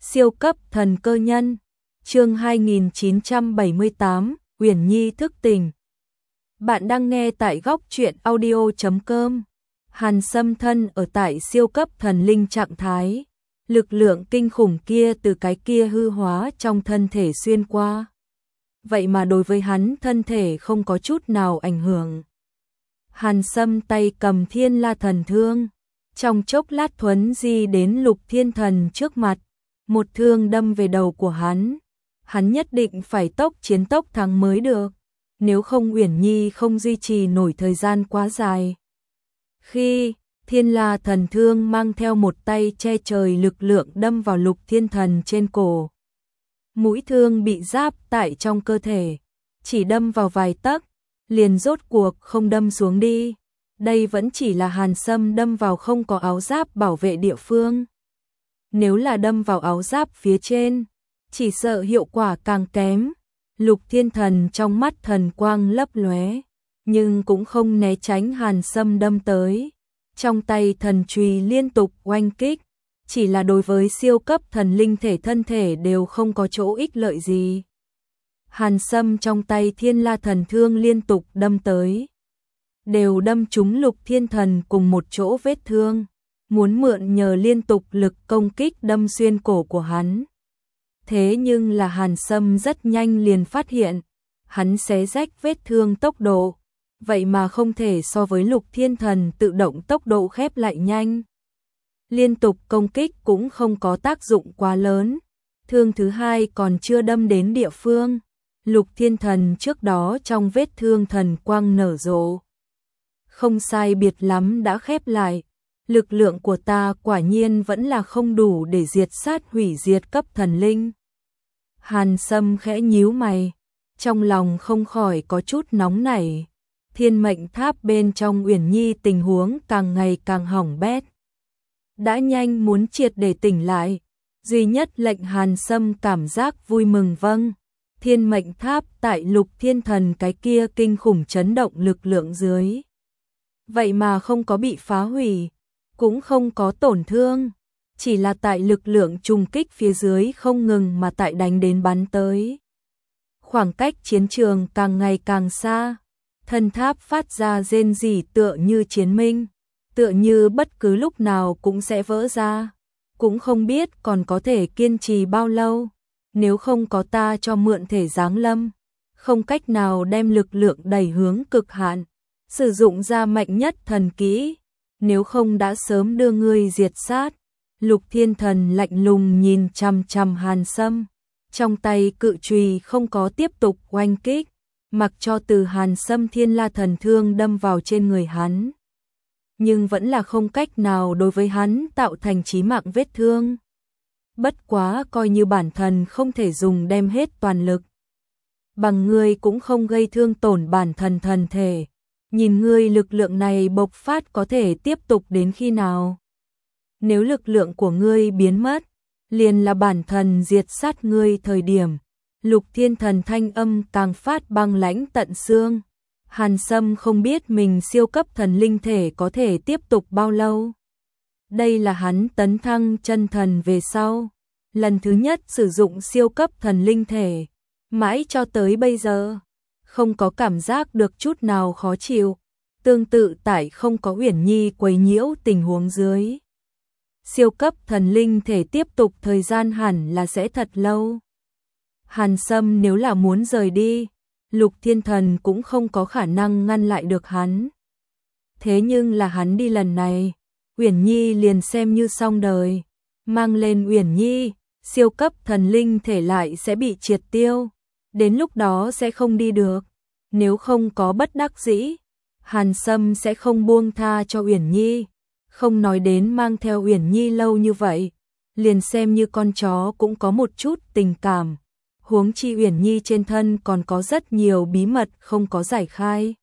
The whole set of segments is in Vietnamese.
Siêu cấp thần cơ nhân, chương 2978, Uyển Nhi thức tỉnh. Bạn đang nghe tại góc truyện audio.com. Hàn Sâm thân ở tại siêu cấp thần linh trạng thái, lực lượng kinh khủng kia từ cái kia hư hóa trong thân thể xuyên qua. Vậy mà đối với hắn thân thể không có chút nào ảnh hưởng. Hàn Sâm tay cầm Thiên La Thần Thương, trong chốc lát thuấn di đến Lục Thiên Thần trước mặt, một thương đâm về đầu của hắn. Hắn nhất định phải tốc chiến tốc thắng mới được, nếu không Uyển Nhi không duy trì nổi thời gian quá dài. Khi Thiên La Thần Thương mang theo một tay che trời lực lượng đâm vào Lục Thiên Thần trên cổ. Mũi thương bị giáp tại trong cơ thể, chỉ đâm vào vài tấc, liền rốt cuộc không đâm xuống đi. Đây vẫn chỉ là Hàn Sâm đâm vào không có áo giáp bảo vệ địa phương. Nếu là đâm vào áo giáp phía trên, chỉ sợ hiệu quả càng kém. Lục Thiên Thần trong mắt thần quang lấp lóe, nhưng cũng không né tránh Hàn Sâm đâm tới. Trong tay thần chùy liên tục oanh kích, chỉ là đối với siêu cấp thần linh thể thân thể đều không có chỗ ích lợi gì. Hàn Sâm trong tay Thiên La Thần Thương liên tục đâm tới, đều đâm trúng Lục Thiên Thần cùng một chỗ vết thương, muốn mượn nhờ liên tục lực công kích đâm xuyên cổ của hắn. Thế nhưng là Hàn Sâm rất nhanh liền phát hiện, hắn xé rách vết thương tốc độ, vậy mà không thể so với Lục Thiên Thần tự động tốc độ khép lại nhanh. Liên tục công kích cũng không có tác dụng quá lớn, thương thứ hai còn chưa đâm đến địa phương. Lục Thiên Thần trước đó trong vết thương thần quang nở rộ, không sai biệt lắm đã khép lại. Lực lượng của ta quả nhiên vẫn là không đủ để diệt sát hủy diệt cấp thần linh. Hàn Sâm khẽ nhíu mày, trong lòng không khỏi có chút nóng nảy. Thiên mệnh tháp bên trong Uyển Nhi tình huống càng ngày càng hỏng bét, đã nhanh muốn triệt để tỉnh lại. Duy nhất lệnh Hàn Sâm cảm giác vui mừng vâng, thiên mệnh tháp tại Lục Thiên Thần cái kia kinh khủng chấn động lực lượng dưới, vậy mà không có bị phá hủy, cũng không có tổn thương, chỉ là tại lực lượng trùng kích phía dưới không ngừng mà tại đánh đến bắn tới. Khoảng cách chiến trường càng ngày càng xa, thân tháp phát ra rên rỉ tựa như chiến minh, tựa như bất cứ lúc nào cũng sẽ vỡ ra, cũng không biết còn có thể kiên trì bao lâu. Nếu không có ta cho mượn thể giáng lâm, không cách nào đem lực lượng đẩy hướng cực hạn, sử dụng ra mạnh nhất thần kỹ, nếu không đã sớm đưa ngươi diệt sát. Lục Thiên Thần lạnh lùng nhìn chằm chằm Hàn Sâm, trong tay cự chùy không có tiếp tục oanh kích, mặc cho từ Hàn Sâm Thiên La Thần Thương đâm vào trên người hắn, nhưng vẫn là không cách nào đối với hắn tạo thành chí mạng vết thương. Bất quá coi như bản thân không thể dùng đem hết toàn lực, bằng ngươi cũng không gây thương tổn bản thân thần thể. Nhìn ngươi lực lượng này bộc phát có thể tiếp tục đến khi nào? Nếu lực lượng của ngươi biến mất, liền là bản thân diệt sát ngươi thời điểm. Lục Thiên Thần thanh âm càng phát băng lãnh tận xương. Hàn Sâm không biết mình siêu cấp thần linh thể có thể tiếp tục bao lâu. Đây là hắn tấn thăng chân thần về sau, lần thứ nhất sử dụng siêu cấp thần linh thể, mãi cho tới bây giờ không có cảm giác được chút nào khó chịu. Tương tự tại không có Uyển Nhi quấy nhiễu tình huống dưới, siêu cấp thần linh thể tiếp tục thời gian hẳn là sẽ thật lâu. Hàn Sâm nếu là muốn rời đi, Lục Thiên Thần cũng không có khả năng ngăn lại được hắn. Thế nhưng là hắn đi lần này, Uyển Nhi liền xem như xong đời. Mang lên Uyển Nhi, siêu cấp thần linh thể lại sẽ bị triệt tiêu, đến lúc đó sẽ không đi được. Nếu không có bất đắc dĩ, Hàn Sâm sẽ không buông tha cho Uyển Nhi, không nói đến mang theo Uyển Nhi lâu như vậy, liền xem như con chó cũng có một chút tình cảm. Huống chi Uyển Nhi trên thân còn có rất nhiều bí mật không có giải khai.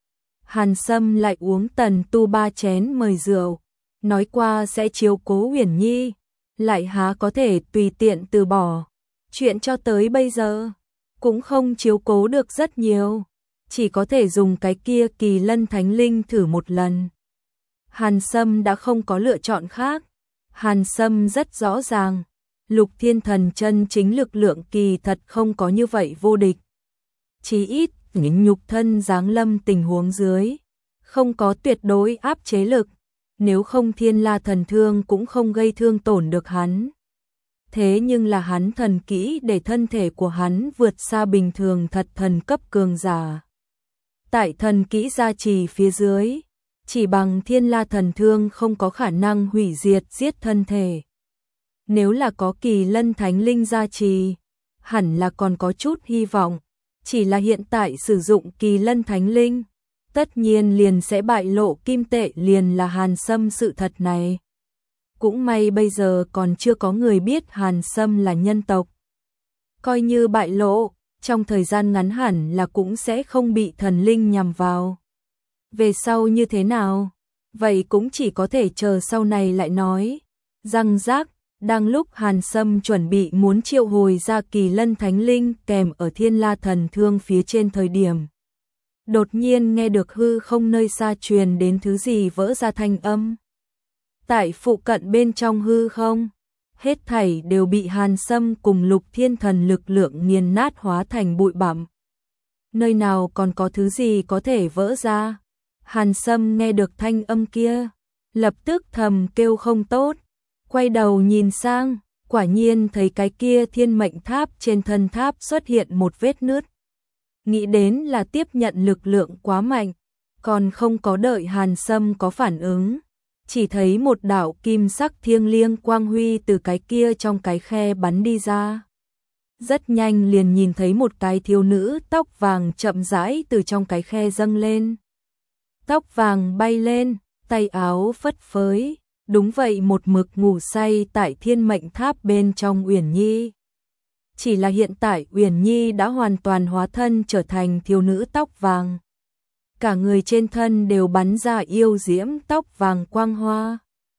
Hàn Sâm lại uống tần tu 3 chén mời rượu, nói qua sẽ chiếu cố Uyển Nhi, lại há có thể tùy tiện từ bỏ. Chuyện cho tới bây giờ cũng không chiếu cố được rất nhiều, chỉ có thể dùng cái kia Kỳ Lân Thánh Linh thử một lần. Hàn Sâm đã không có lựa chọn khác. Hàn Sâm rất rõ ràng, Lục Thiên Thần chân chính lực lượng kỳ thật không có như vậy vô địch. Chí ít, những nhục thân giáng lâm tình huống dưới, không có tuyệt đối áp chế lực, nếu không Thiên La thần thương cũng không gây thương tổn được hắn. Thế nhưng là hắn thần kỹ để thân thể của hắn vượt xa bình thường thật thần cấp cường giả. Tại thần kỹ gia trì phía dưới, chỉ bằng Thiên La thần thương không có khả năng hủy diệt giết thân thể. Nếu là có Kỳ Lân Thánh Linh gia trì, hẳn là còn có chút hy vọng, chỉ là hiện tại sử dụng Kỳ Lân Thánh Linh, tất nhiên liền sẽ bại lộ kim tệ liền là Hàn Sâm sự thật này. Cũng may bây giờ còn chưa có người biết Hàn Sâm là nhân tộc. Coi như bại lộ, trong thời gian ngắn hẳn là cũng sẽ không bị thần linh nhằm vào. Về sau như thế nào? Vậy cũng chỉ có thể chờ sau này lại nói. Răng rác, đang lúc Hàn Sâm chuẩn bị muốn triệu hồi ra Kỳ Lân Thánh Linh kèm ở Thiên La thần thương phía trên thời điểm. Đột nhiên nghe được hư không nơi xa truyền đến thứ gì vỡ ra thanh âm. Tại phụ cận bên trong hư không, hết thảy đều bị Hàn Sâm cùng Lục Thiên Thần lực lượng nghiền nát hóa thành bụi bặm. Nơi nào còn có thứ gì có thể vỡ ra? Hàn Sâm nghe được thanh âm kia, lập tức thầm kêu không tốt, quay đầu nhìn sang, quả nhiên thấy cái kia thiên mệnh tháp trên thân tháp xuất hiện một vết nứt. Nghĩ đến là tiếp nhận lực lượng quá mạnh, còn không có đợi Hàn Sâm có phản ứng. Chỉ thấy một đạo kim sắc thiêng liêng quang huy từ cái kia trong cái khe bắn đi ra. Rất nhanh liền nhìn thấy một cái thiếu nữ tóc vàng chậm rãi từ trong cái khe dâng lên. Tóc vàng bay lên, tay áo phất phới, đúng vậy một mực ngủ say tại thiên mệnh tháp bên trong Uyển Nhi. Chỉ là hiện tại Uyển Nhi đã hoàn toàn hóa thân trở thành thiếu nữ tóc vàng. Cả người trên thân đều bắn ra yêu diễm tóc vàng quang hoa.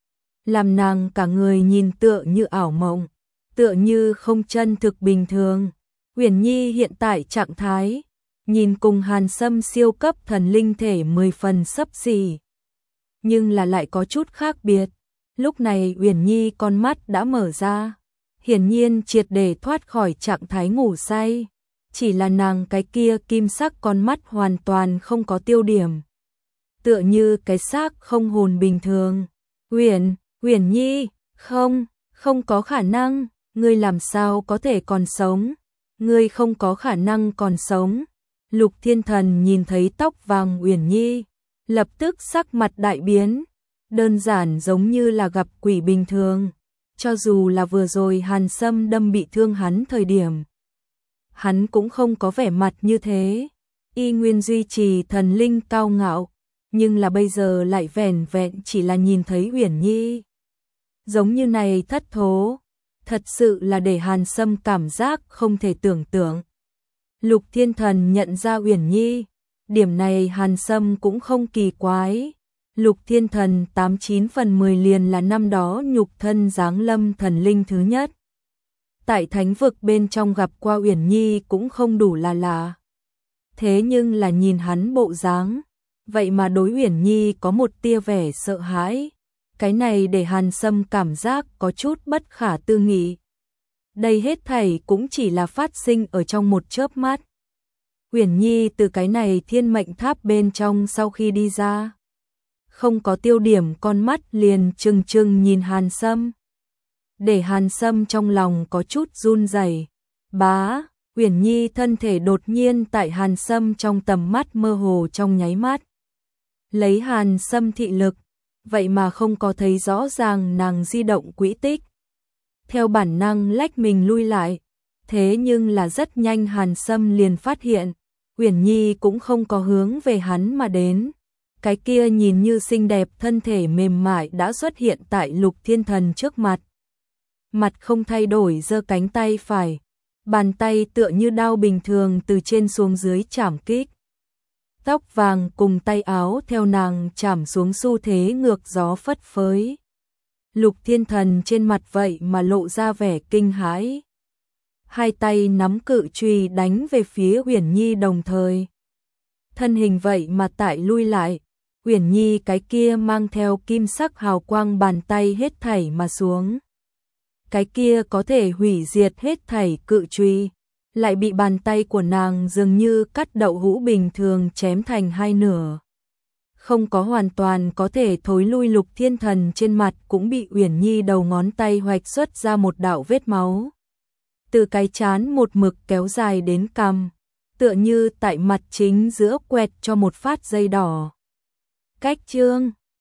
Làm nàng cả người nhìn tựa như ảo mộng, tựa như không chân thực bình thường. Uyển Nhi hiện tại trạng thái, nhìn cùng Hàn Sâm siêu cấp thần linh thể 10 phần xấp xỉ. Nhưng là lại có chút khác biệt. Lúc này Uyển Nhi con mắt đã mở ra, hiển nhiên triệt để thoát khỏi trạng thái ngủ say. Chỉ là nàng cái kia kim sắc con mắt hoàn toàn không có tiêu điểm. Tựa như cái xác không hồn bình thường. Uyển Nhi, không có khả năng, ngươi làm sao có thể còn sống? Ngươi không có khả năng còn sống. Lục Thiên Thần nhìn thấy tóc vàng Uyển Nhi, lập tức sắc mặt đại biến, đơn giản giống như là gặp quỷ bình thường. Cho dù là vừa rồi Hàn Sâm đâm bị thương hắn thời điểm, hắn cũng không có vẻ mặt như thế, y nguyên duy trì thần linh cao ngạo, nhưng là bây giờ lại vẻn vẹn chỉ là nhìn thấy Uyển Nhi. Giống như này thất thố, thật sự là để Hàn Sâm cảm giác không thể tưởng tượng. Lục Thiên Thần nhận ra Uyển Nhi, điểm này Hàn Sâm cũng không kỳ quái. Lục Thiên Thần 89 phần 10 liền là năm đó nhục thân giáng lâm thần linh thứ nhất. Tại thánh vực bên trong gặp qua Uyển Nhi cũng không đủ là lạ. Thế nhưng là nhìn hắn bộ dáng, vậy mà đối Uyển Nhi có một tia vẻ sợ hãi. Cái này để Hàn Sâm cảm giác có chút bất khả tư nghị. Đây hết thảy cũng chỉ là phát sinh ở trong một chớp mắt. Uyển Nhi từ cái này thiên mệnh tháp bên trong sau khi đi ra, không có tiêu điểm con mắt liền trừng trừng nhìn Hàn Sâm. Để Hàn Sâm trong lòng có chút run rẩy. Bá, Uyển Nhi thân thể đột nhiên tại Hàn Sâm trong tầm mắt mơ hồ trong nháy mắt. Lấy Hàn Sâm thị lực, vậy mà không có thấy rõ ràng nàng di động quỹ tích. Theo bản năng lách mình lui lại, thế nhưng là rất nhanh Hàn Sâm liền phát hiện, Uyển Nhi cũng không có hướng về hắn mà đến. Cái kia nhìn như xinh đẹp thân thể mềm mại đã xuất hiện tại Lục Thiên Thần trước mặt. Mặt không thay đổi giơ cánh tay phải, bàn tay tựa như đao bình thường từ trên xuống dưới chảm kích. Tóc vàng cùng tay áo theo nàng chảm xuống xu thế ngược gió phất phới. Lục Thiên Thần trên mặt vậy mà lộ ra vẻ kinh hãi. Hai tay nắm cự chùy đánh về phía Uyển Nhi đồng thời. Thân hình vậy mà tại lui lại, Uyển Nhi cái kia mang theo kim sắc hào quang bàn tay hết thảy mà xuống. cái kia có thể hủy diệt hết thảy cự chùy, lại bị bàn tay của nàng dường như cắt đậu hũ bình thường chém thành hai nửa. Không có hoàn toàn có thể thối lui Lục Thiên Thần, trên mặt cũng bị Uyển Nhi đầu ngón tay hoạch xuất ra một đạo vết máu. Từ cái trán một mực kéo dài đến cằm, tựa như tại mặt chính giữa quẹt cho một phát dây đỏ. Cách chương